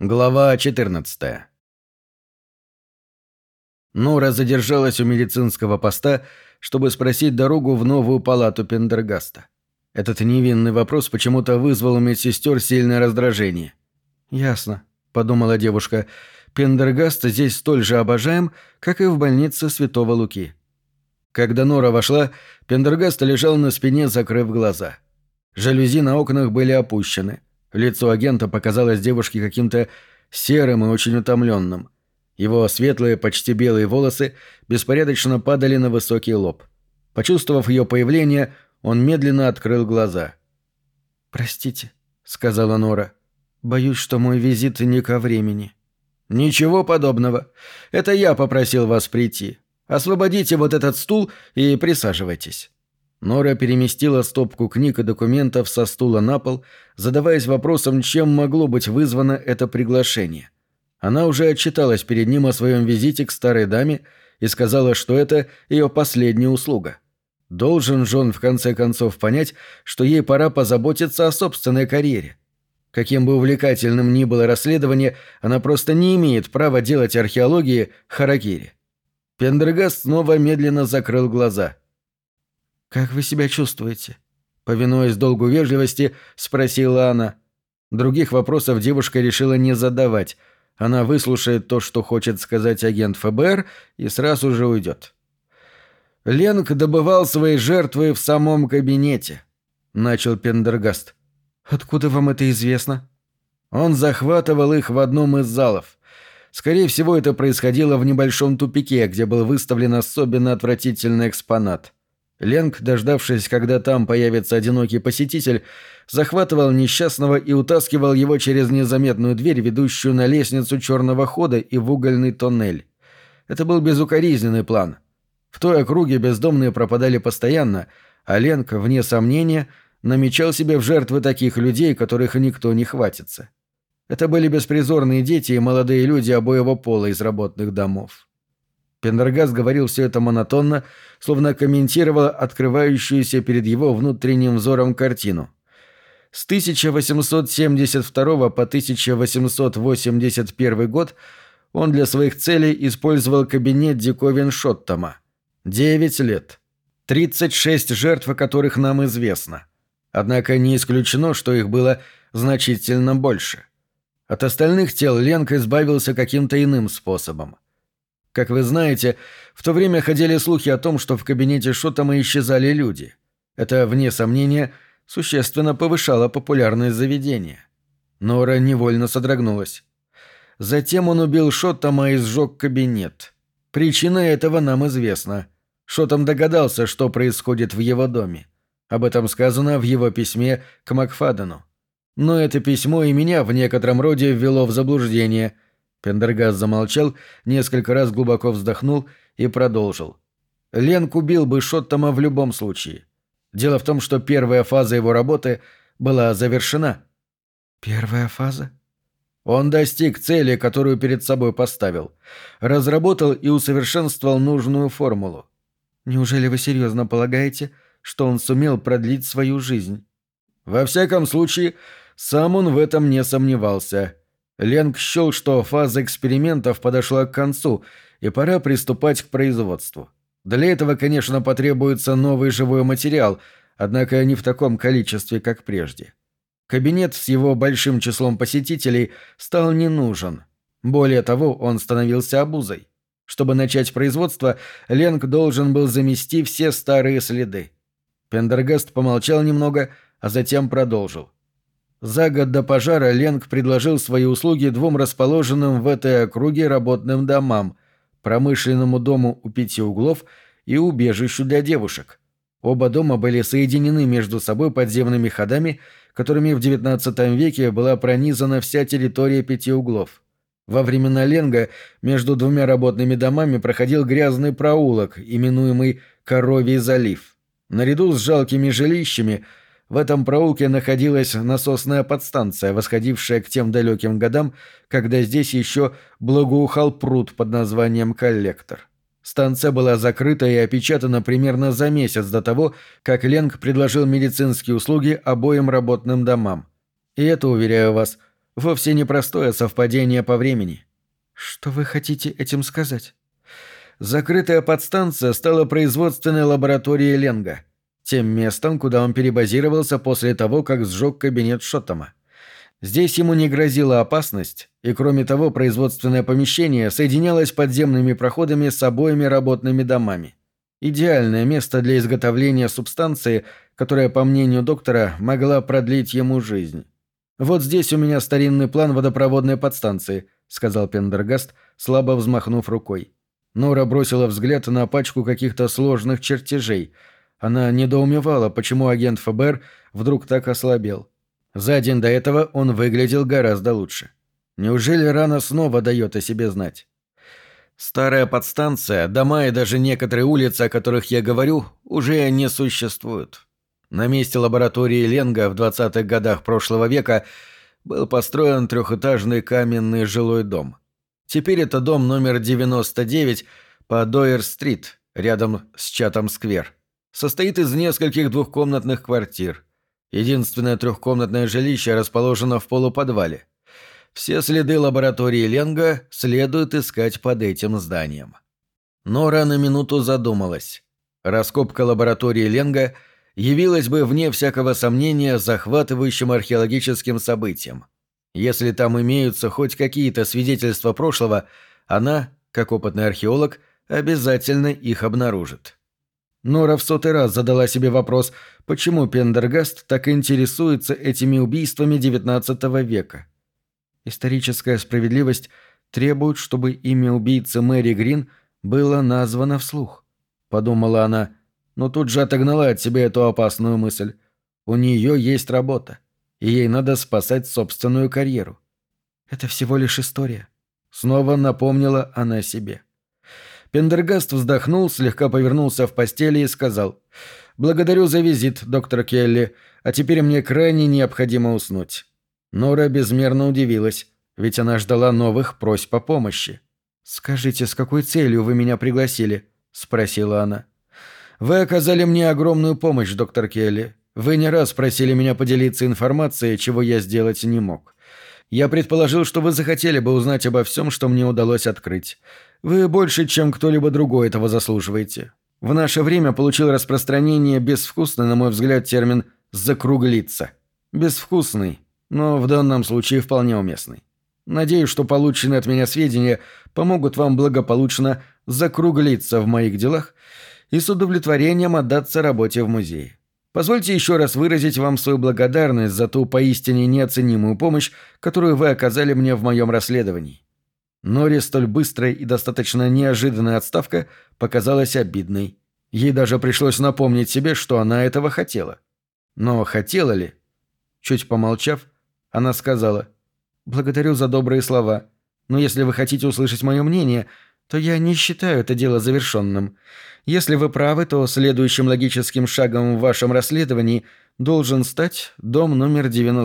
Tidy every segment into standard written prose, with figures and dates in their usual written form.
Глава 14. Нора задержалась у медицинского поста, чтобы спросить дорогу в новую палату Пендергаста. Этот невинный вопрос почему-то вызвал у медсестер сильное раздражение. «Ясно», — подумала девушка, — «Пендергаст здесь столь же обожаем, как и в больнице Святого Луки». Когда Нора вошла, Пендергаст лежал на спине, закрыв глаза. Жалюзи на окнах были опущены. Лицо агента показалось девушке каким-то серым и очень утомленным. Его светлые, почти белые волосы беспорядочно падали на высокий лоб. Почувствовав ее появление, он медленно открыл глаза. «Простите», — сказала Нора. «Боюсь, что мой визит не ко времени». «Ничего подобного. Это я попросил вас прийти. Освободите вот этот стул и присаживайтесь». Нора переместила стопку книг и документов со стула на пол, задаваясь вопросом, чем могло быть вызвано это приглашение. Она уже отчиталась перед ним о своем визите к старой даме и сказала, что это ее последняя услуга. Должен же он в конце концов понять, что ей пора позаботиться о собственной карьере. Каким бы увлекательным ни было расследование, она просто не имеет права делать археологии харакири. Пендергаст снова медленно закрыл глаза. «Как вы себя чувствуете?» Повинуясь долгу вежливости, спросила она. Других вопросов девушка решила не задавать. Она выслушает то, что хочет сказать агент ФБР, и сразу же уйдет. «Ленг добывал свои жертвы в самом кабинете», — начал Пендергаст. «Откуда вам это известно?» «Он захватывал их в одном из залов. Скорее всего, это происходило в небольшом тупике, где был выставлен особенно отвратительный экспонат. Ленг, дождавшись, когда там появится одинокий посетитель, захватывал несчастного и утаскивал его через незаметную дверь, ведущую на лестницу черного хода и в угольный тоннель. Это был безукоризненный план. В той округе бездомные пропадали постоянно, а Ленг, вне сомнения, намечал себе в жертвы таких людей, которых никто не хватится. Это были беспризорные дети и молодые люди обоего пола из работных домов. Пендергаст говорил все это монотонно, словно комментировал открывающуюся перед его внутренним взором картину. С 1872 по 1881 год он для своих целей использовал кабинет диковин Шоттома. 9 лет. 36 жертв, о которых нам известно. Однако не исключено, что их было значительно больше. От остальных тел Ленг избавился каким-то иным способом. Как вы знаете, в то время ходили слухи о том, что в кабинете Шоттома исчезали люди. Это, вне сомнения, существенно повышало популярность заведения. Нора невольно содрогнулась. Затем он убил Шоттома и сжег кабинет. Причина этого нам известна. Шоттом догадался, что происходит в его доме. Об этом сказано в его письме к Макфадену. Но это письмо и меня в некотором роде ввело в заблуждение. Пендергаст замолчал, несколько раз глубоко вздохнул и продолжил. Ленг убил бы Шоттома в любом случае. Дело в том, что первая фаза его работы была завершена. Первая фаза? Он достиг цели, которую перед собой поставил. Разработал и усовершенствовал нужную формулу. Неужели вы серьезно полагаете, что он сумел продлить свою жизнь? Во всяком случае, сам он в этом не сомневался. Ленг счел, что фаза экспериментов подошла к концу, и пора приступать к производству. Для этого, конечно, потребуется новый живой материал, однако не в таком количестве, как прежде. Кабинет с его большим числом посетителей стал не нужен. Более того, он становился обузой. Чтобы начать производство, Ленг должен был замести все старые следы. Пендергаст помолчал немного, а затем продолжил. За год до пожара Ленг предложил свои услуги двум расположенным в этой округе работным домам, промышленному дому у 5 углов и убежищу для девушек. Оба дома были соединены между собой подземными ходами, которыми в XIX веке была пронизана вся территория 5 углов. Во времена Ленга между двумя работными домами проходил грязный проулок, именуемый Коровий залив. Наряду с жалкими жилищами в этом проулке находилась насосная подстанция, восходившая к тем далеким годам, когда здесь еще благоухал пруд под названием «Коллектор». Станция была закрыта и опечатана примерно за месяц до того, как Ленг предложил медицинские услуги обоим работным домам. И это, уверяю вас, Вовсе не простое совпадение по времени. Что вы хотите этим сказать? Закрытая подстанция стала производственной лабораторией Ленга, тем местом, куда он перебазировался после того, как сжег кабинет Шоттома. Здесь ему не грозила опасность, и кроме того производственное помещение соединялось подземными проходами с обоими работными домами. Идеальное место для изготовления субстанции, которая, по мнению доктора, могла продлить ему жизнь. «Вот здесь у меня старинный план водопроводной подстанции», — сказал Пендергаст, слабо взмахнув рукой. Нора бросила взгляд на пачку каких-то сложных чертежей. Она недоумевала, почему агент ФБР вдруг так ослабел. За день до этого он выглядел гораздо лучше. Неужели рана снова дает о себе знать? Старая подстанция, дома и даже некоторые улицы, о которых я говорю, уже не существуют. На месте лаборатории Ленга в 20-х годах прошлого века был построен трехэтажный каменный жилой дом. Теперь это дом номер 99 по Дойер-стрит, рядом с Чатам-сквер. Состоит из нескольких двухкомнатных квартир. Единственное трехкомнатное жилище расположено в полуподвале. Все следы лаборатории Ленга следует искать под этим зданием. Нора на минуту задумалась. Раскопка лаборатории Ленга явилась бы, вне всякого сомнения, захватывающим археологическим событием. Если там имеются хоть какие-то свидетельства прошлого, она, как опытный археолог, обязательно их обнаружит. Нора в 100-й раз задала себе вопрос, почему Пендергаст так интересуется этими убийствами XIX века. Историческая справедливость требует, чтобы имя убийцы Мэри Грин было названо вслух, подумала она, но тут же отогнала от себя эту опасную мысль. У нее есть работа, и ей надо спасать собственную карьеру. Это всего лишь история. Снова напомнила она себе. Пендергаст вздохнул, слегка повернулся в постели и сказал: «Благодарю за визит, доктор Келли, а теперь мне крайне необходимо уснуть». Нора безмерно удивилась, ведь она ждала новых просьб о помощи. «Скажите, с какой целью вы меня пригласили?» — спросила она. «Вы оказали мне огромную помощь, доктор Келли. Вы не раз просили меня поделиться информацией, чего я сделать не мог. Я предположил, что вы захотели бы узнать обо всем, что мне удалось открыть. Вы больше, чем кто-либо другой, этого заслуживаете. В наше время получил распространение безвкусный, на мой взгляд, термин «закруглиться». Безвкусный, но в данном случае вполне уместный. Надеюсь, что полученные от меня сведения помогут вам благополучно закруглиться в моих делах и с удовлетворением отдаться работе в музее. Позвольте еще раз выразить вам свою благодарность за ту поистине неоценимую помощь, которую вы оказали мне в моем расследовании». Норе столь быстрая и достаточно неожиданная отставка показалась обидной. Ей даже пришлось напомнить себе, что она этого хотела. Но хотела ли? Чуть помолчав, она сказала: «Благодарю за добрые слова, но если вы хотите услышать мое мнение, то я не считаю это дело завершенным. Если вы правы, то следующим логическим шагом в вашем расследовании должен стать дом номер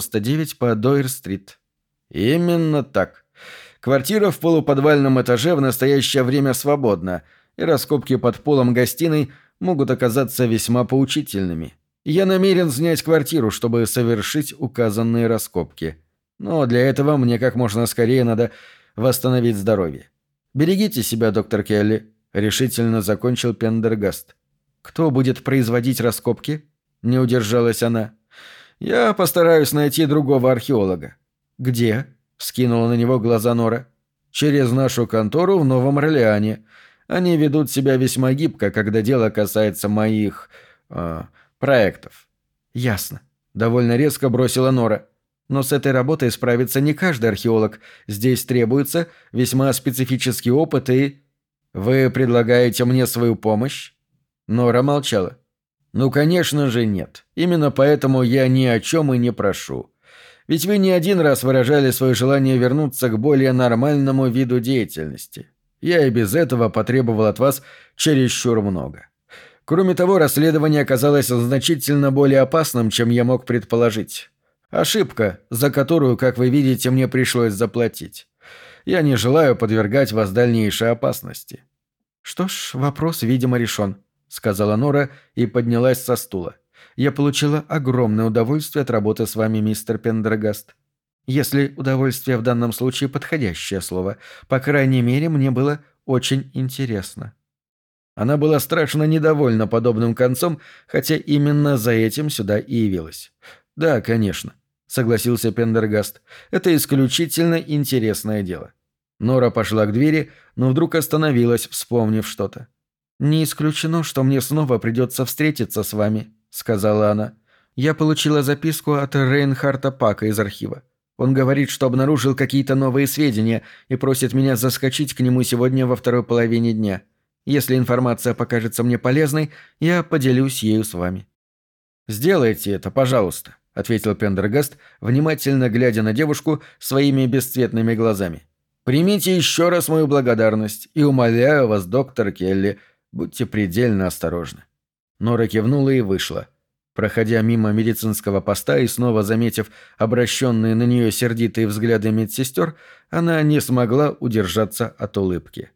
99 по Дойер-стрит». «Именно так. Квартира в полуподвальном этаже в настоящее время свободна, и раскопки под полом гостиной могут оказаться весьма поучительными. Я намерен снять квартиру, чтобы совершить указанные раскопки. Но для этого мне как можно скорее надо восстановить здоровье. Берегите себя, доктор Келли», — решительно закончил Пендергаст. «Кто будет производить раскопки?» — не удержалась она. «Я постараюсь найти другого археолога». «Где?» — вскинула на него глаза Нора. «Через нашу контору в Новом Орлеане. Они ведут себя весьма гибко, когда дело касается моих... проектов». «Ясно», — довольно резко бросила Нора. «Но с этой работой справится не каждый археолог. Здесь требуется весьма специфический опыт и...» «Вы предлагаете мне свою помощь?» Нора молчала. «Ну, конечно же, нет. Именно поэтому я ни о чем и не прошу. Ведь вы не один раз выражали свое желание вернуться к более нормальному виду деятельности. Я и без этого потребовал от вас чересчур много. Кроме того, расследование оказалось значительно более опасным, чем я мог предположить. Ошибка, за которую, как вы видите, мне пришлось заплатить. Я не желаю подвергать вас дальнейшей опасности». «Что ж, вопрос, видимо, решен», — сказала Нора и поднялась со стула. «Я получила огромное удовольствие от работы с вами, мистер Пендергаст». Если удовольствие в данном случае подходящее слово. По крайней мере, мне было очень интересно». Она была страшно недовольна подобным концом, хотя именно за этим сюда и явилась. «Да, конечно», — согласился Пендергаст. «Это исключительно интересное дело». Нора пошла к двери, но вдруг остановилась, вспомнив что-то. «Не исключено, что мне снова придется встретиться с вами», — сказала она. «Я получила записку от Рейнхарта Пака из архива. Он говорит, что обнаружил какие-то новые сведения и просит меня заскочить к нему сегодня во второй половине дня. Если информация покажется мне полезной, я поделюсь ею с вами». «Сделайте это, пожалуйста», — ответил Пендергаст, внимательно глядя на девушку своими бесцветными глазами. «Примите еще раз мою благодарность и умоляю вас, доктор Келли, будьте предельно осторожны». Нора кивнула и вышла. Проходя мимо медицинского поста и снова заметив обращенные на нее сердитые взгляды медсестер, она не смогла удержаться от улыбки.